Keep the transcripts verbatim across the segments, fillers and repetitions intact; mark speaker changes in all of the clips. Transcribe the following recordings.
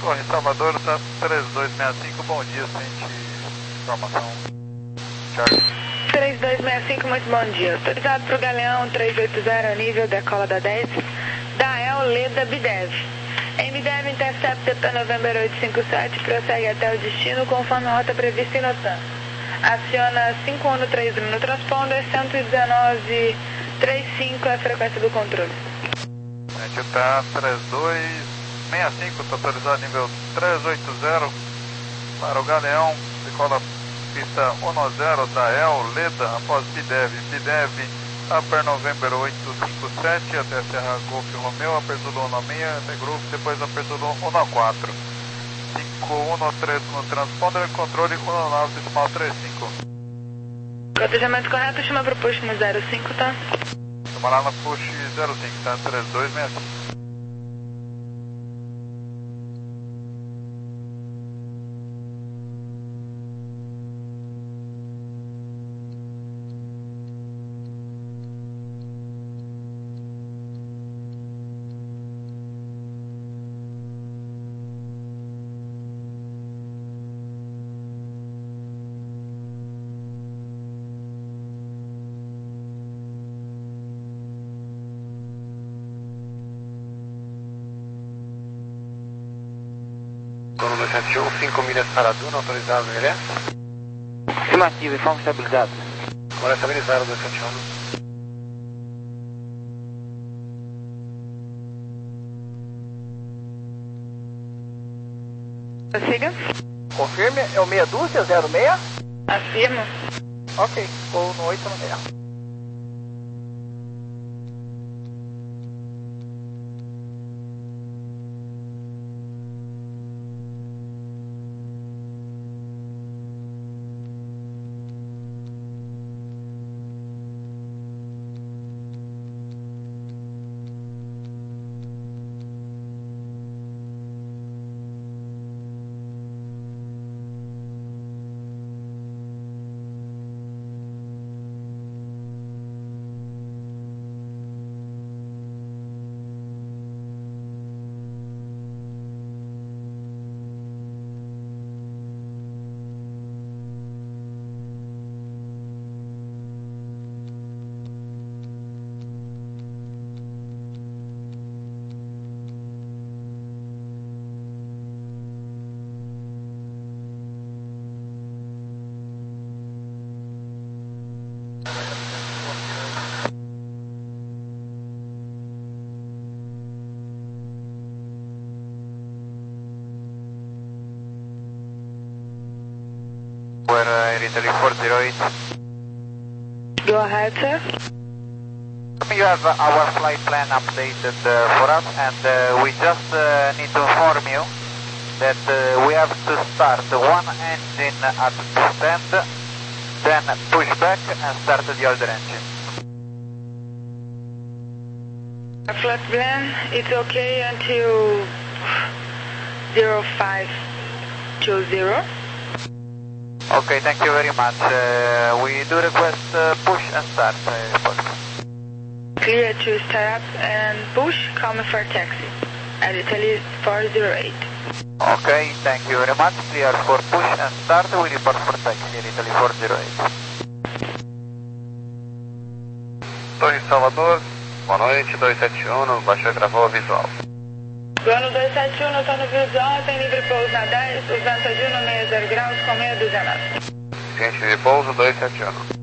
Speaker 1: Corre Salvador, tá três dois seis cinco, bom dia, sente informação. Charlie.
Speaker 2: três dois seis cinco, muito bom dia. Autorizado para o Galeão três oito zero, nível decola da dez, da El Leda Bidev. Em Bidev, Intercept P November oito cinco sete, prossegue até o destino conforme a rota prevista em NOTAM. Aciona cinco um três um no transponder, cento e dezenove trinta e cinco é a frequência do controle.
Speaker 1: A gente tá três dois seis cinco, tá autorizado nível três oito zero para o Galeão, decola pista um zero da El Leda após Bidev. Bidev, Upper November oito cinco sete até Serra Golf Romeo, apertura um seis, até Grupo, depois apertura um quatro. cinco um três no transponder, controle um nove decimal trinta e cinco.
Speaker 2: Cotejamento correto, chama para o push no zero cinco, tá?
Speaker 1: Chama lá na push zero cinco, tá? três dois seis cinco.
Speaker 3: Dono dois sete um, cinco milhas para Duna, autorizado, beleza?
Speaker 4: Afirmativo, informe estabilizado.
Speaker 3: Agora estabilizado, dois sete um.
Speaker 2: Prossiga.
Speaker 4: Confirme, é o meia dúzia, zero seis?
Speaker 2: Afirma.
Speaker 4: Ok, vou no oito no seis.
Speaker 1: We're uh, in Italy four zero eight.
Speaker 2: Go ahead, sir.
Speaker 4: You have uh, our flight plan updated uh, for us, and uh, we just uh, need to inform you that uh, we have to start one engine at the stand, then push back and start the other engine.
Speaker 2: Our flight plan, it's okay until zero five two zero.
Speaker 4: Okay, thank you very much. Uh, we do request uh, push and start. Uh,
Speaker 2: Clear to start up and push, coming for taxi at Italy four zero eight.
Speaker 4: Okay, thank you very much. Clear for push and start. We report for taxi in Italy four zero eight.
Speaker 3: Torre Salvador, boa noite, dois sete um, baixou e gravou o visual.
Speaker 2: Plano dois sete um, notando visual, tem livre pouso na dez, os ventos de um no sessenta graus com meia dúzia.
Speaker 3: Ciente de pouso, dois sete um.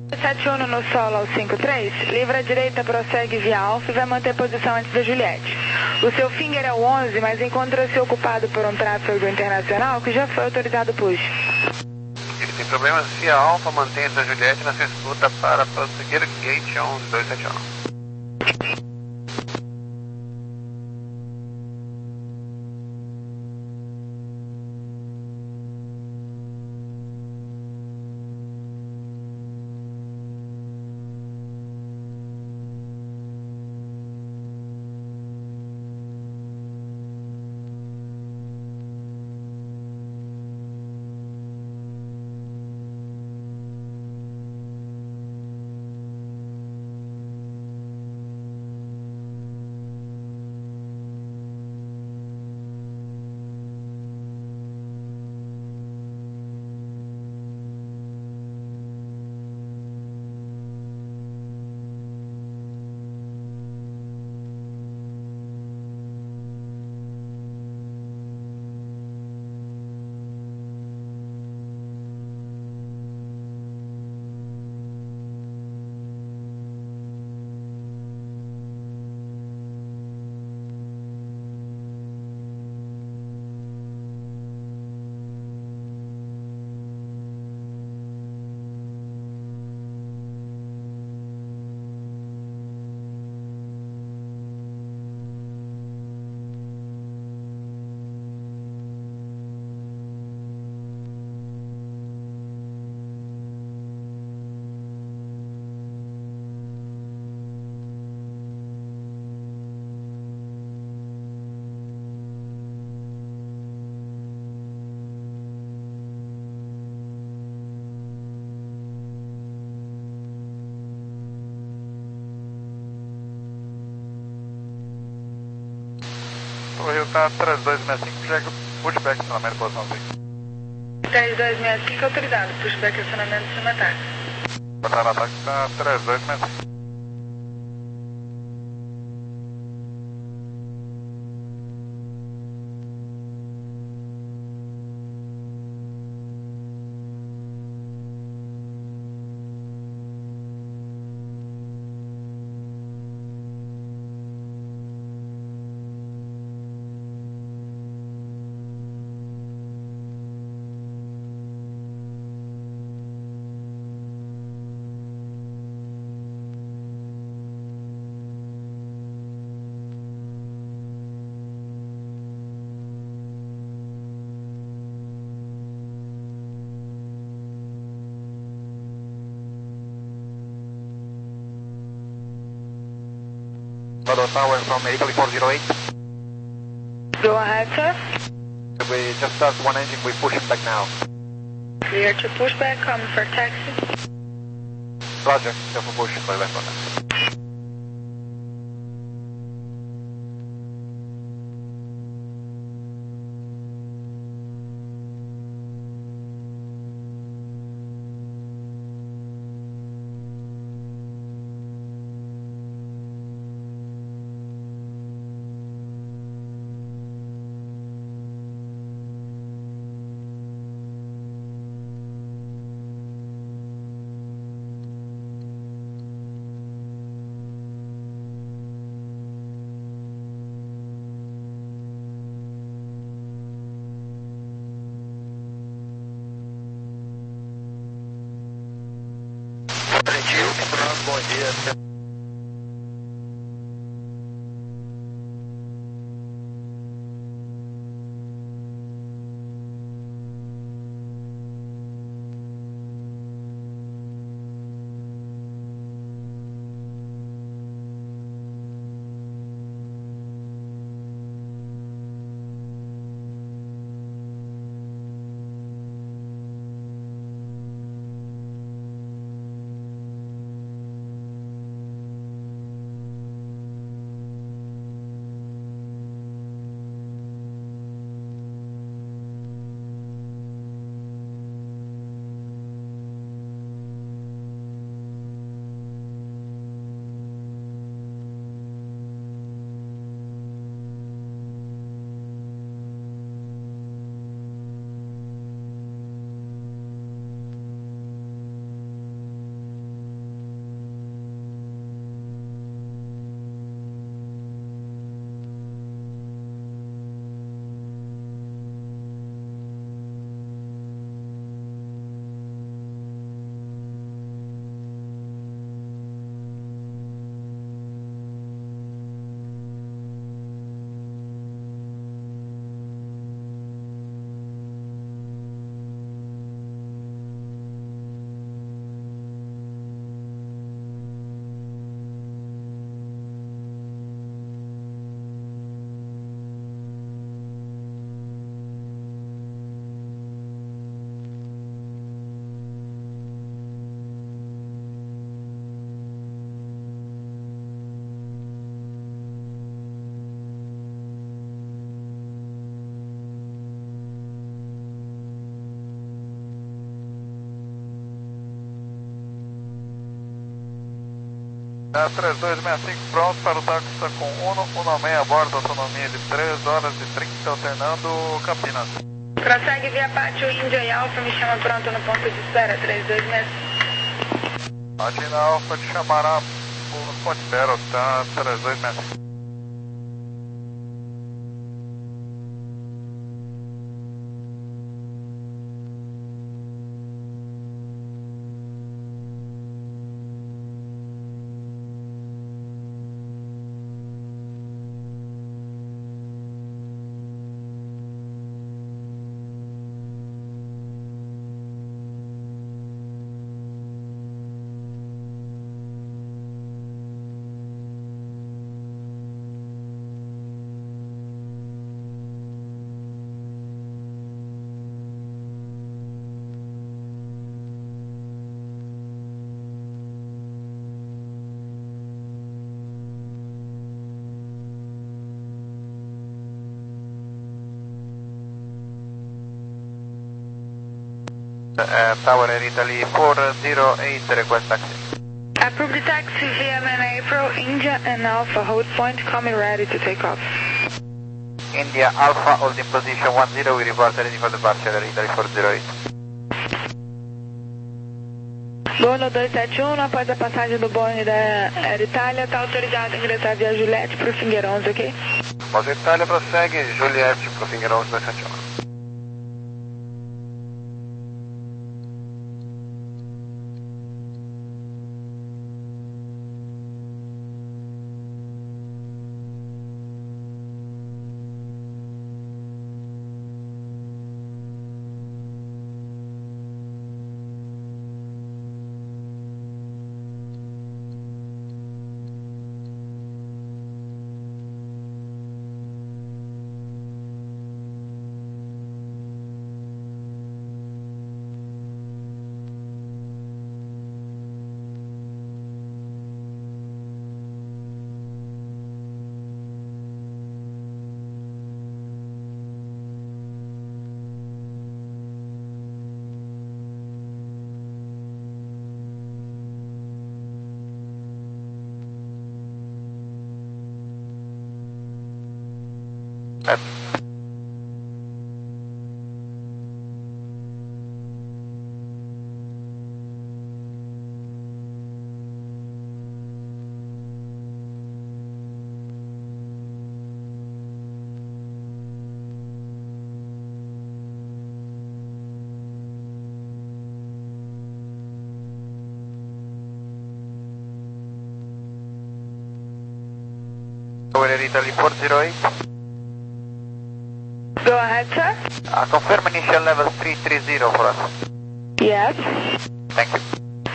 Speaker 2: sete um no solo ao cinco três, livra a direita, prossegue via Alfa e vai manter posição antes da Juliette. O seu finger é o onze, mas encontra-se ocupado por um tráfego internacional que já foi autorizado push.
Speaker 3: Ele tem problemas via Alfa, mantém a Juliette na sua escuta para prosseguir gate on dois sete um.
Speaker 1: O Rio tá três dois seis cinco, chega pushback, acionamento, posição seis.
Speaker 2: três dois seis cinco autorizado, pushback, acionamento, cima ataque.
Speaker 1: Botar no ataque tá três dois seis cinco.
Speaker 4: Bador Tower from Italy four zero eight.
Speaker 2: Go ahead, sir.
Speaker 4: We just start one engine, we push it back now.
Speaker 2: Clear to pushback, coming for taxi.
Speaker 4: Roger, go for push, by left on that.
Speaker 3: Bom dia.
Speaker 1: É, três dois seis cinco pronto para o táxi, está com Uno, Uno meio a bordo, autonomia de três horas e trinta, alternando Campinas.
Speaker 2: Prossegue via pátio Índia e Alfa, me chama pronto no ponto de espera, três dois seis cinco.
Speaker 1: Martina Alfa te chamará no ponto de espera, tá, três dois seis cinco.
Speaker 4: Uh, Tower Air Italy four zero eight, request taxi.
Speaker 2: Approve the taxi via M N April, India and Alpha, hold point, coming ready to take off.
Speaker 4: India Alpha, holding position one zero, we report ready for departure, Air Italy four zero eight.
Speaker 2: Bono dois sete um, após a passagem do Boeing da Air Italia, está autorizado a ingressar via Juliette para o Finger onze, ok?
Speaker 3: Após a Itália, prossegue Juliette para o Finger onze dois sete um.
Speaker 4: Tower Air Italy four zero eight.
Speaker 2: Go ahead, sir.
Speaker 4: Uh, confirm initial level three three zero for us.
Speaker 2: Yes.
Speaker 4: Thank you.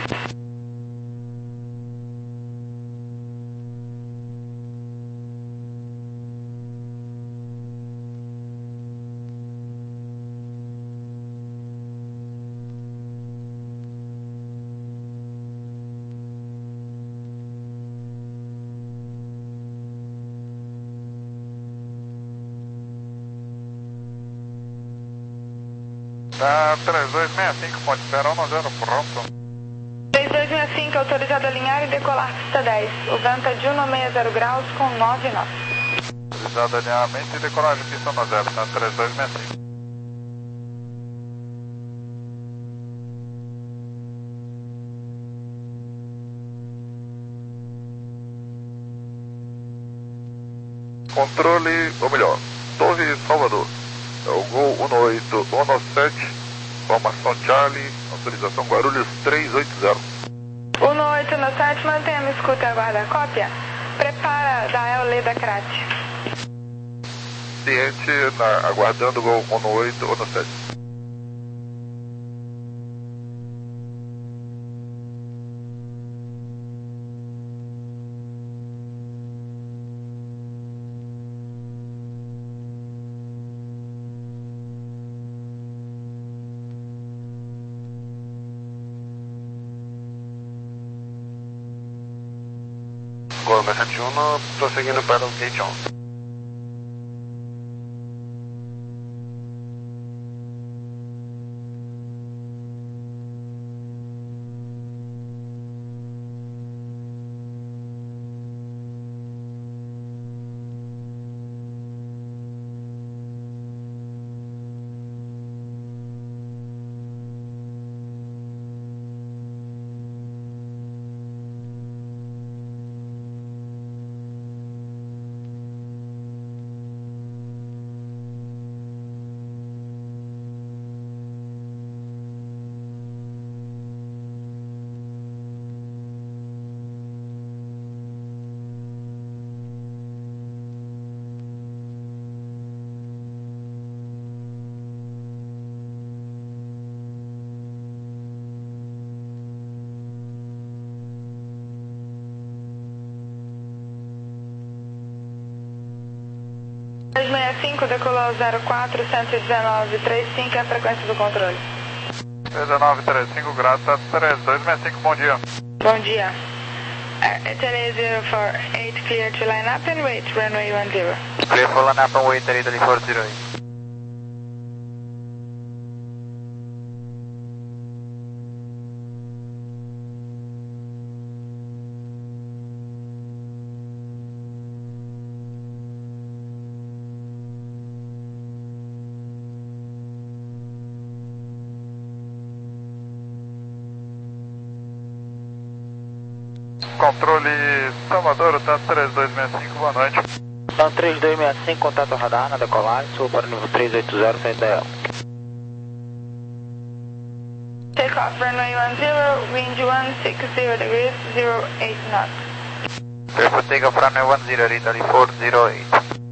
Speaker 1: Tá, três dois seis cinco, ponto de espera, um zero, pronto.
Speaker 2: três dois seis cinco, autorizado a alinhar e decolar pista dez. O vento é de um sessenta graus com nove nós.
Speaker 1: Autorizado alinhamento e decolagem pista um zero, tá, três dois seis cinco. Controle, ou melhor, Torre Salvador. É o Gol um oito um sete, formação Charlie, autorização Guarulhos três oito zero.
Speaker 2: um oito um sete, mantenha-me escuta e aguarda a cópia. Prepara da El Leda Crate.
Speaker 1: Ciente, na, aguardando o Gol um oito um sete.
Speaker 3: Gol dois sete um, prosseguindo para o Gate onze.
Speaker 2: dois seis cinco, decolou zero quatro, cento e dezenove, trinta e cinco, é a frequência do controle.
Speaker 1: dezenove trinta e cinco, grata, três dois seis cinco, bom dia.
Speaker 2: Bom dia. Italy zero four eight, clear to line up and wait, runway one zero.
Speaker 4: Clear for line up and wait, Italy four zero eight.
Speaker 1: Controle Salvador, tá três dois seis cinco, boa noite.
Speaker 4: Então três dois seis cinco, contato radar na decolagem, sou para o nível três oito zero, saída da E L.
Speaker 2: Take off runway one zero, wind one six zero degrees, zero eight knots.
Speaker 4: Clear for takeoff runway one zero, Italy four zero eight.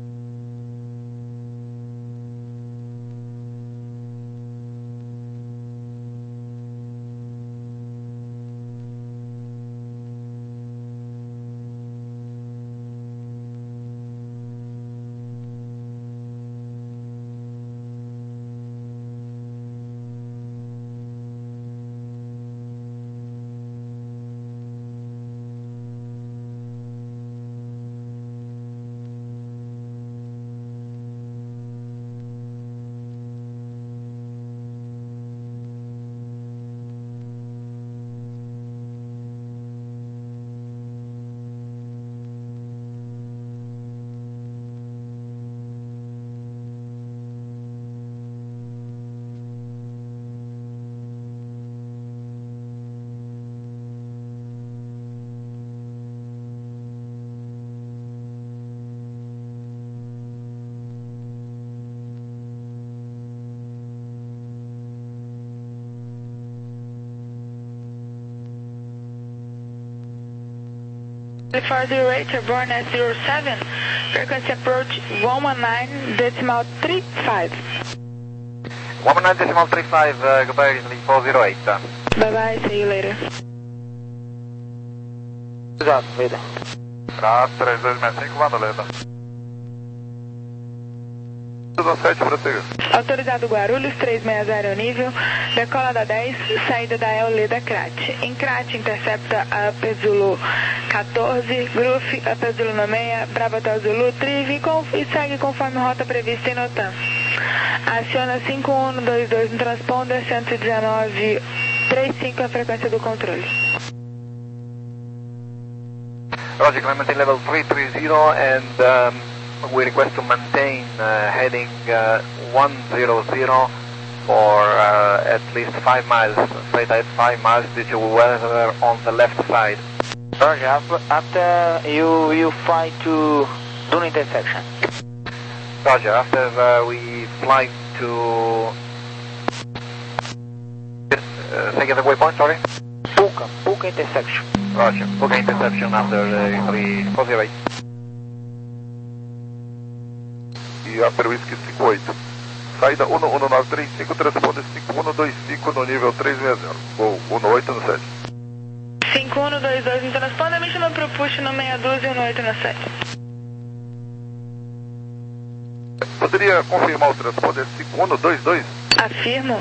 Speaker 2: four zero eight, you're born at zero seven, frequency approach one one nine decimal three five.
Speaker 4: one one nine decimal three five, uh, goodbye Italy four zero eight.
Speaker 2: Bye bye, see you later.
Speaker 4: Exato, Leda.
Speaker 1: Grata, três dois seis cinco, manda Leda. dezessete, prossiga.
Speaker 2: Autorizado Guarulhos, três seis zero nível, decola da dez, saída da E L Leda Crat. Em Crat, intercepta a Upper Zulu quatorze, Groove, Upper Zulu seis, Bravo Hotel Zulu, Triv e segue conforme rota prevista em NOTAM. Aciona cinco um dois dois no transponder, cento e dezenove, trinta e cinco a frequência do controle.
Speaker 4: Roger, Clementine level three three zero and um, we request to maintain uh, heading uh, one zero zero for uh, at least five miles, straight ahead five miles due to weather on the left side. Roger, after, after you, you fly to Dune intersection. Roger, after uh, we fly to... Uh, second waypoint, sorry? Puka, Puka intersection. Roger, Puka intersection after uh, three four zero eight.
Speaker 1: E Upper Whiskey cinco oito. Saída um um nove três cinco, transponder cinco um dois cinco no nível três seis zero. Vou um oito no sete.
Speaker 2: cinco um dois dois no transponder, me chama pro push no meia dúzia e um oito no sete.
Speaker 1: Poderia confirmar o transponder cinco um dois dois?
Speaker 2: Afirmo.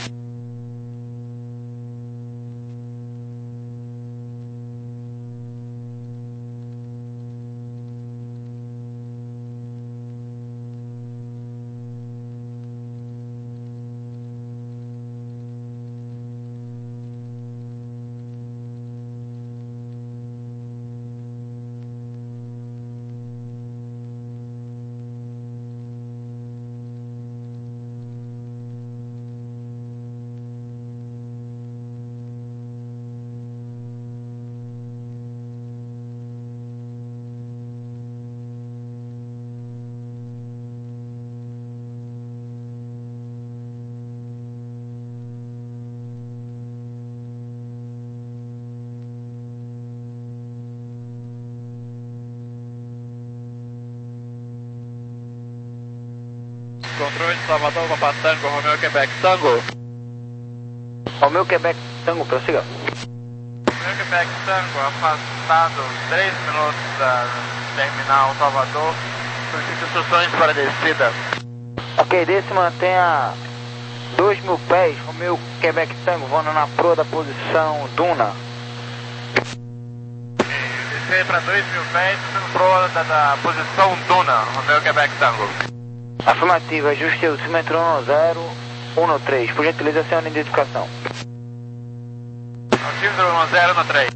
Speaker 3: Controle de Salvador, Papa Tango, Romeo Quebec Tango.
Speaker 4: Romeo Quebec Tango, prossiga.
Speaker 3: Romeo Quebec Tango, afastado três minutos da terminal Salvador, Solicito instruções para descida.
Speaker 4: Ok, desce mantenha dois mil pés, o meu Quebec Tango voando na proa da posição Duna.
Speaker 3: Descer para dois mil pés, proa da, da posição Duna, o meu Quebec Tango.
Speaker 4: Afirmativa, ajuste o símetro um zero um três, por gentileza, sem identificação.
Speaker 3: Símetro um zero um três.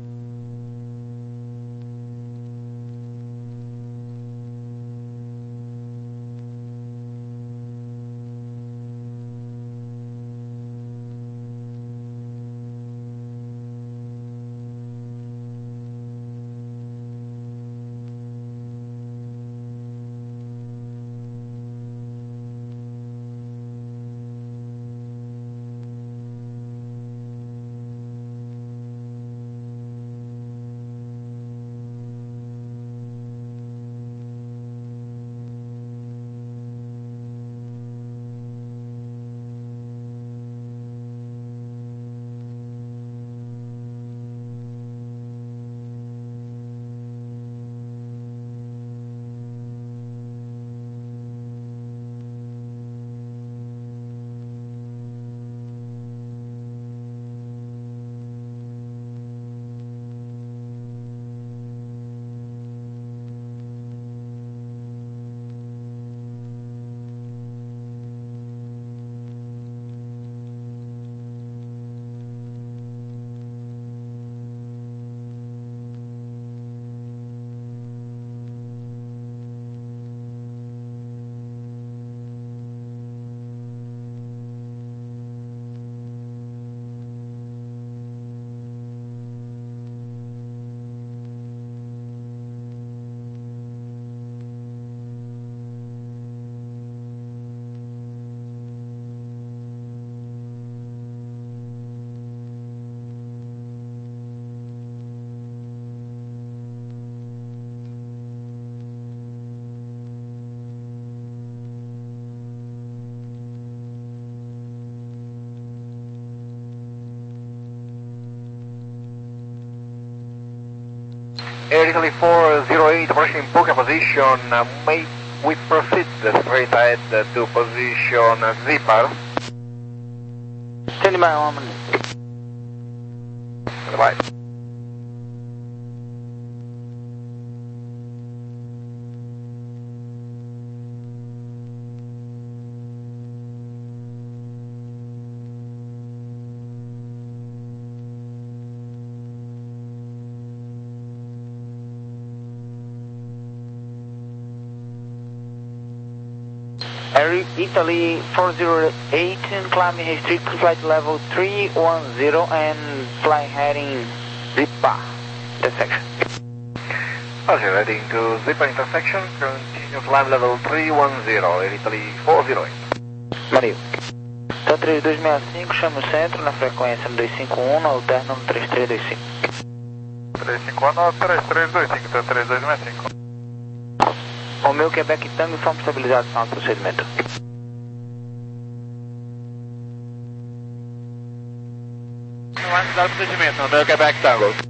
Speaker 3: Air Italy four zero eight, approaching Puka position, uh, may we proceed straight ahead uh, to position uh, Zipar.
Speaker 4: Stand by one minute.
Speaker 3: Bye.
Speaker 4: Air Italy four zero eight, climbing restricted flight level three one zero and fly heading Zipa intersection.
Speaker 3: Okay, heading to Zipa intersection, continue climb level three one zero, Air Italy four zero eight.
Speaker 4: Mario. Então três dois seis cinco, chama o centro na frequência no dois cinco um, no alterno no três três dois cinco.
Speaker 1: três cinco um no três três dois cinco, então três dois seis cinco.
Speaker 4: O meu Quebec Tango são estabilizados no procedimento.
Speaker 3: Não vai mudar o procedimento, o meu Quebec Tango.